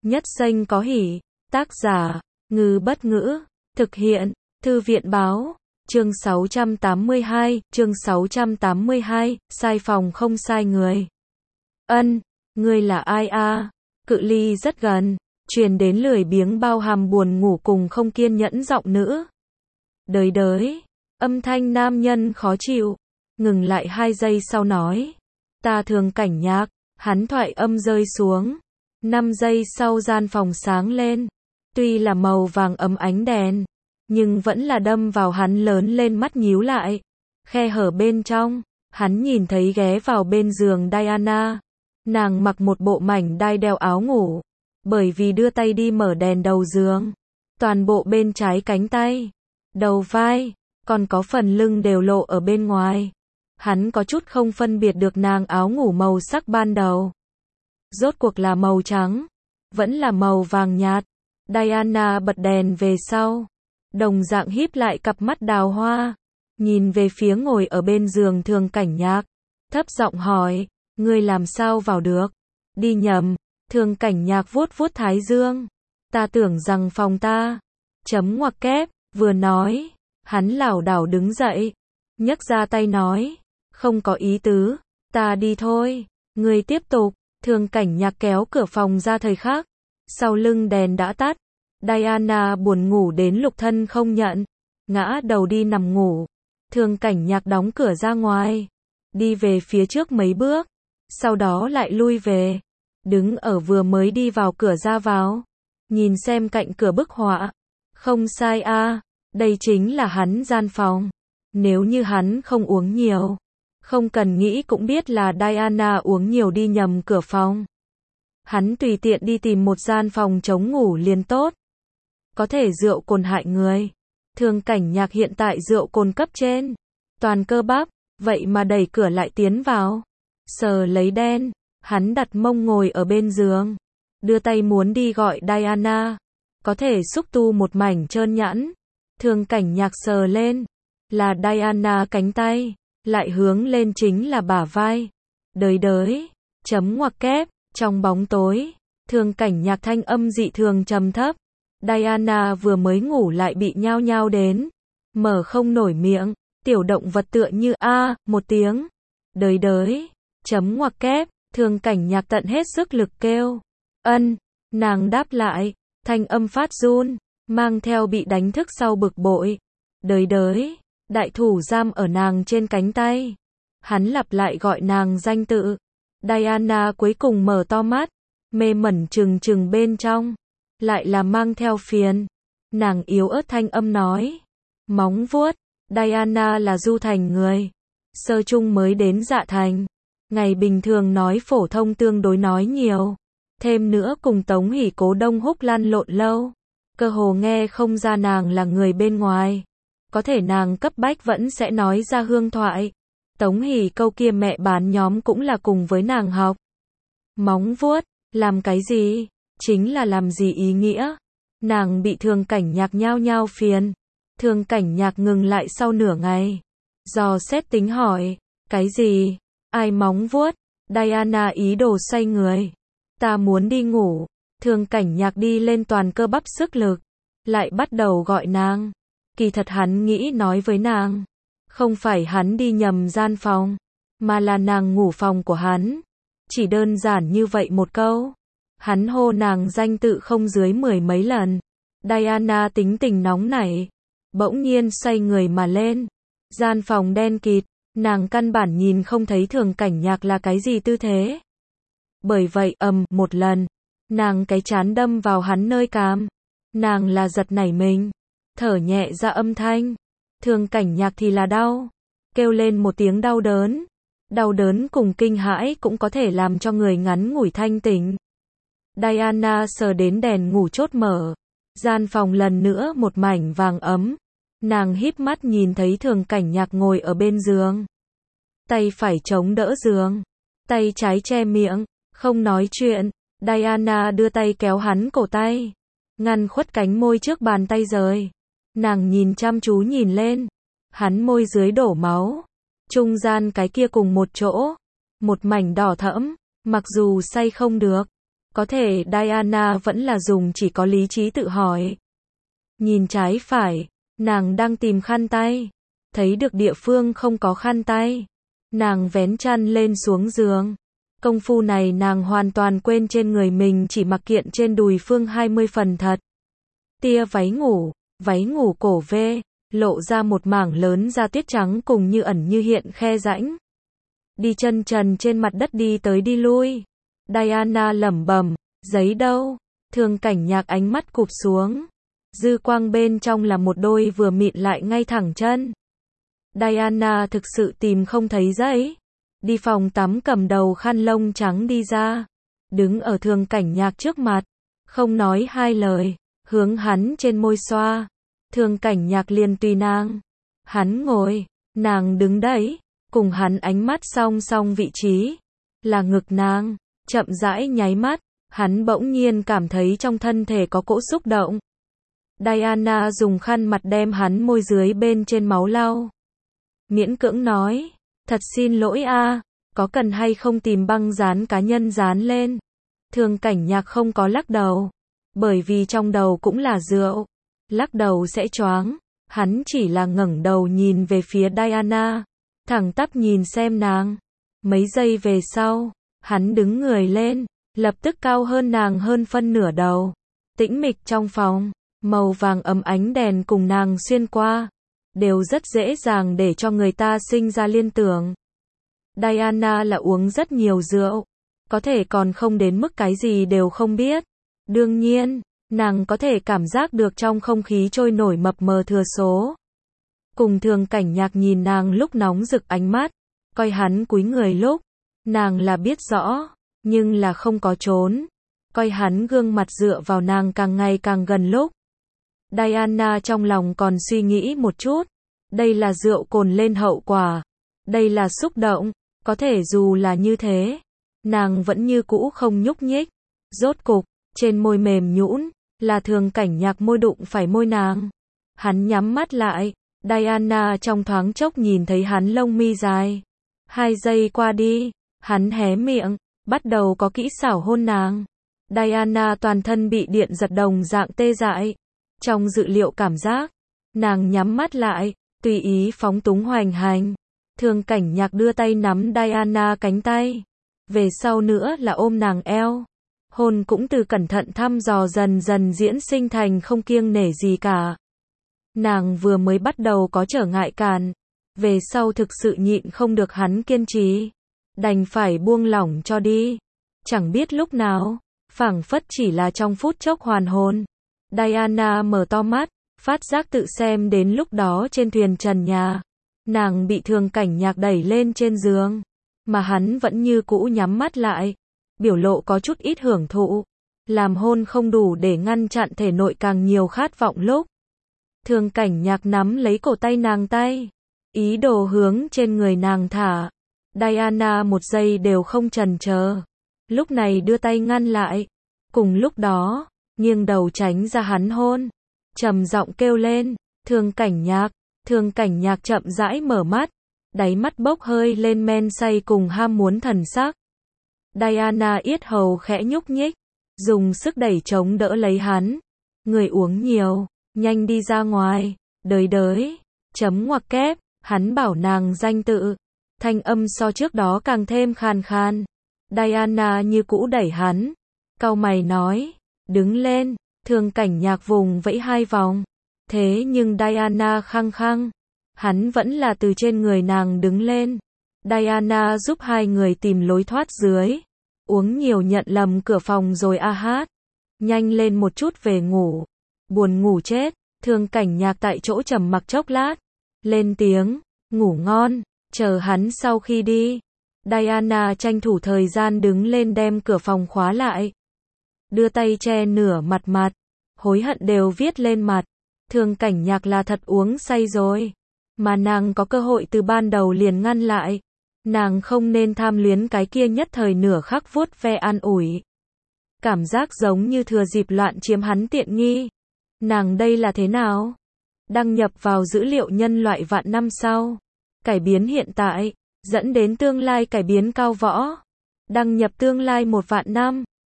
Nhất danh có hỷ. Tác giả, Ngư Bất Ngữ. Thực hiện, Thư viện Báo. Chương 682, sai phòng không sai người. Ân, ngươi là ai a? Cự ly rất gần, truyền đến lười biếng bao hàm buồn ngủ cùng không kiên nhẫn giọng nữ. Đới đới, âm thanh nam nhân khó chịu, ngừng lại 2 giây sau nói. Ta Thường Cảnh Nhạc, hắn thoại âm rơi xuống. 5 giây sau gian phòng sáng lên, tuy là màu vàng ấm ánh đèn, nhưng vẫn là đâm vào hắn lớn lên mắt nhíu lại. Khe hở bên trong, hắn nhìn thấy ghé vào bên giường Diana. Nàng mặc một bộ mảnh đai đeo áo ngủ, bởi vì đưa tay đi mở đèn đầu giường. Toàn bộ bên trái cánh tay, đầu vai, còn có phần lưng đều lộ ở bên ngoài. Hắn có chút không phân biệt được nàng áo ngủ màu sắc ban đầu. Rốt cuộc là màu trắng, vẫn là màu vàng nhạt. Diana bật đèn về sau, đồng dạng híp lại cặp mắt đào hoa, nhìn về phía ngồi ở bên giường Thường Cảnh Nhạc, thấp giọng hỏi, ngươi làm sao vào được? Đi nhầm. Thường Cảnh Nhạc vuốt vuốt thái dương. Ta tưởng rằng phòng ta. Chấm ngoặc kép, vừa nói, hắn lảo đảo đứng dậy, nhấc ra tay nói, không có ý tứ, ta đi thôi, ngươi tiếp tục. Thường Cảnh Nhạc kéo cửa phòng ra thời khắc, sau lưng đèn đã tắt. Diana buồn ngủ đến lục thân không nhận, ngã đầu đi nằm ngủ. Thường Cảnh Nhạc đóng cửa ra ngoài, đi về phía trước mấy bước, sau đó lại lui về, đứng ở vừa mới đi vào cửa ra vào, nhìn xem cạnh cửa bức họa. Không sai a, đây chính là hắn gian phòng. Nếu như hắn không uống nhiều, không cần nghĩ cũng biết là Diana uống nhiều đi nhầm cửa phòng. Hắn tùy tiện đi tìm một gian phòng trống ngủ liền tốt. Có thể rượu cồn hại người. Thường Cảnh Nhạc hiện tại rượu cồn cấp trên, toàn cơ bắp, vậy mà đẩy cửa lại tiến vào. Sờ lấy đen, hắn đặt mông ngồi ở bên giường, đưa tay muốn đi gọi Diana, có thể xúc tu một mảnh trơn nhẵn. Thường Cảnh Nhạc sờ lên, là Diana cánh tay, lại hướng lên chính là bả vai. Đới đới, chấm ngoặc kép, trong bóng tối, Thường Cảnh Nhạc thanh âm dị thường trầm thấp. Diana vừa mới ngủ lại bị nhao nhao đến, mở không nổi miệng, tiểu động vật tựa như a một tiếng. Đới đới, chấm ngoặc kép, Thường Cảnh Nhạc tận hết sức lực kêu. Ân, nàng đáp lại, thanh âm phát run, mang theo bị đánh thức sau bực bội. Đới đới, đại thủ giam ở nàng trên cánh tay. Hắn lặp lại gọi nàng danh tự. Diana cuối cùng mở to mắt, mê mẩn trừng trừng bên trong, lại là mang theo phiền. Nàng yếu ớt thanh âm nói, móng vuốt. Diana là du thành người, sơ trung mới đến Dạ Thành, ngày bình thường nói phổ thông tương đối nói nhiều, thêm nữa cùng Tống Hỷ Cố Đông Húc lăn lộn lâu, cơ hồ nghe không ra nàng là người bên ngoài. Có thể nàng cấp bách vẫn sẽ nói ra hương thoại. Tống Hỷ câu kia mẹ bán nhóm cũng là cùng với nàng học. Móng vuốt, làm cái gì? Chính là làm gì ý nghĩa? Nàng bị Thường Cảnh Nhạc nhao nhao phiền. Thường Cảnh Nhạc ngừng lại sau nửa ngày, dò xét tính hỏi, cái gì? Ai móng vuốt? Diana ý đồ xoay người. Ta muốn đi ngủ. Thường Cảnh Nhạc đi lên toàn cơ bắp sức lực, lại bắt đầu gọi nàng. Kỳ thật hắn nghĩ nói với nàng, không phải hắn đi nhầm gian phòng, mà là nàng ngủ phòng của hắn. Chỉ đơn giản như vậy một câu. Hắn hô nàng danh tự không dưới 10 mấy lần. Diana tính tình nóng nảy, bỗng nhiên xoay người mà lên. Gian phòng đen kịt, nàng căn bản nhìn không thấy Thường Cảnh Nhạc là cái gì tư thế. Bởi vậy một lần, nàng cái chán đâm vào hắn nơi cằm. Nàng là giật nảy mình, thở nhẹ ra âm thanh. Thường Cảnh Nhạc thì là đau, kêu lên một tiếng đau đớn. Đau đớn cùng kinh hãi cũng có thể làm cho người ngắn ngủi thanh tỉnh. Diana sờ đến đèn ngủ chốt mở, gian phòng lần nữa một mảnh vàng ấm. Nàng híp mắt nhìn thấy Thường Cảnh Nhạc ngồi ở bên giường, tay phải chống đỡ giường, tay trái che miệng, không nói chuyện. Diana đưa tay kéo hắn cổ tay, ngăn khuất cánh môi trước bàn tay rời. Nàng nhìn chăm chú nhìn lên, hắn môi dưới đổ máu, trung gian cái kia cùng một chỗ, một mảnh đỏ thẫm, mặc dù say không được, Có thể Diana vẫn là dùng chỉ có lý trí tự hỏi. Nhìn trái phải, nàng đang tìm khăn tay. Thấy được địa phương không có khăn tay. Nàng vén chăn lên xuống giường. Công phu này nàng hoàn toàn quên trên người mình chỉ mặc kiện trên đùi phương 20 phần thật. Tia váy ngủ cổ vê, lộ ra một mảng lớn da tuyết trắng cùng như ẩn như hiện khe rãnh. Đi chân trần trên mặt đất đi tới đi lui. Diana lẩm bẩm, giấy đâu? Thường Cảnh Nhạc ánh mắt cụp xuống. Dư quang bên trong là một đôi vừa mịn lại ngay thẳng chân. Diana thực sự tìm không thấy giấy. Đi phòng tắm cầm đầu khăn lông trắng đi ra. Đứng ở Thường Cảnh Nhạc trước mặt. Không nói hai lời. Hướng hắn trên môi xoa. Thường Cảnh Nhạc liền tùy nàng. Hắn ngồi. Nàng đứng đấy. Cùng hắn ánh mắt song song vị trí. Là ngực nàng. Chậm rãi nháy mắt. Hắn bỗng nhiên cảm thấy trong thân thể có cỗ xúc động. Diana dùng khăn mặt đem hắn môi dưới bên trên máu lau. Miễn cưỡng nói. Thật xin lỗi a, có cần hay không tìm băng dán cá nhân dán lên? Thường Cảnh Nhạc không có lắc đầu. Bởi vì trong đầu cũng là rượu. Lắc đầu sẽ choáng. Hắn chỉ là ngẩng đầu nhìn về phía Diana. Thẳng tắp nhìn xem nàng. Mấy giây về sau, hắn đứng người lên. Lập tức cao hơn nàng hơn phân nửa đầu. Tĩnh mịch trong phòng. Màu vàng ấm ánh đèn cùng nàng xuyên qua. Đều rất dễ dàng để cho người ta sinh ra liên tưởng. Diana là uống rất nhiều rượu. Có thể còn không đến mức cái gì đều không biết. Đương nhiên, nàng có thể cảm giác được trong không khí trôi nổi mập mờ thừa số. Cùng Thường Cảnh Nhạc nhìn nàng lúc nóng rực ánh mắt. Coi hắn cúi người lúc. Nàng là biết rõ. Nhưng là không có trốn. Coi hắn gương mặt dựa vào nàng càng ngày càng gần lúc. Diana trong lòng còn suy nghĩ một chút. Đây là rượu cồn lên hậu quả. Đây là xúc động. Có thể dù là như thế. Nàng vẫn như cũ không nhúc nhích. Rốt cục, trên môi mềm nhũn là Thường Cảnh Nhạc môi đụng phải môi nàng. Hắn nhắm mắt lại. Diana trong thoáng chốc nhìn thấy hắn lông mi dài. 2 giây qua đi. Hắn hé miệng. Bắt đầu có kỹ xảo hôn nàng. Diana toàn thân bị điện giật đồng dạng tê dại. Trong dự liệu cảm giác, nàng nhắm mắt lại, tùy ý phóng túng hoành hành. Thường Cảnh Nhạc đưa tay nắm Diana cánh tay. Về sau nữa là ôm nàng eo. Hôn cũng từ cẩn thận thăm dò dần dần diễn sinh thành không kiêng nể gì cả. Nàng vừa mới bắt đầu có trở ngại cản. Về sau thực sự nhịn không được hắn kiên trì. Đành phải buông lỏng cho đi. Chẳng biết lúc nào, phảng phất chỉ là trong phút chốc hoàn hồn. Diana mở to mắt, phát giác tự xem đến lúc đó trên thuyền trần nhà. Nàng bị Thường Cảnh Nhạc đẩy lên trên giường. Mà hắn vẫn như cũ nhắm mắt lại. Biểu lộ có chút ít hưởng thụ. Làm hôn không đủ để ngăn chặn thể nội càng nhiều khát vọng lúc. Thường Cảnh Nhạc nắm lấy cổ tay nàng tay. Ý đồ hướng trên người nàng thả. Diana một giây đều không chần chờ. Lúc này đưa tay ngăn lại. Cùng lúc đó, nghiêng đầu tránh ra hắn hôn. Trầm giọng kêu lên, Thường Cảnh Nhạc. Thường Cảnh Nhạc chậm rãi mở mắt. Đáy mắt bốc hơi lên men say cùng ham muốn thần sắc. Diana yết hầu khẽ nhúc nhích. Dùng sức đẩy chống đỡ lấy hắn. Người uống nhiều, nhanh đi ra ngoài. Đới. Chấm ngoặc kép, hắn bảo nàng danh tự. Thanh âm so trước đó càng thêm khàn khàn. Diana như cũ đẩy hắn. Cau mày nói, đứng lên. Thường Cảnh Nhạc vùng vẫy 2 vòng. Thế nhưng Diana khăng khăng. Hắn vẫn là từ trên người nàng đứng lên. Diana giúp 2 người tìm lối thoát dưới. Uống nhiều nhận lầm cửa phòng rồi a hát. Nhanh lên một chút về ngủ. Buồn ngủ chết. Thường Cảnh Nhạc tại chỗ trầm mặc chốc lát. Lên tiếng, ngủ ngon. Chờ hắn sau khi đi. Diana tranh thủ thời gian đứng lên đem cửa phòng khóa lại. Đưa tay che nửa mặt. Hối hận đều viết lên mặt. Thường Cảnh Nhạc là thật uống say rồi. Mà nàng có cơ hội từ ban đầu liền ngăn lại. Nàng không nên tham luyến cái kia nhất thời nửa khắc vuốt ve an ủi. Cảm giác giống như thừa dịp loạn chiếm hắn tiện nghi. Nàng đây là thế nào? Đăng nhập vào dữ liệu nhân loại vạn năm sau. Cải biến hiện tại, dẫn đến tương lai cải biến cao võ. Đăng nhập tương lai 1 vạn năm.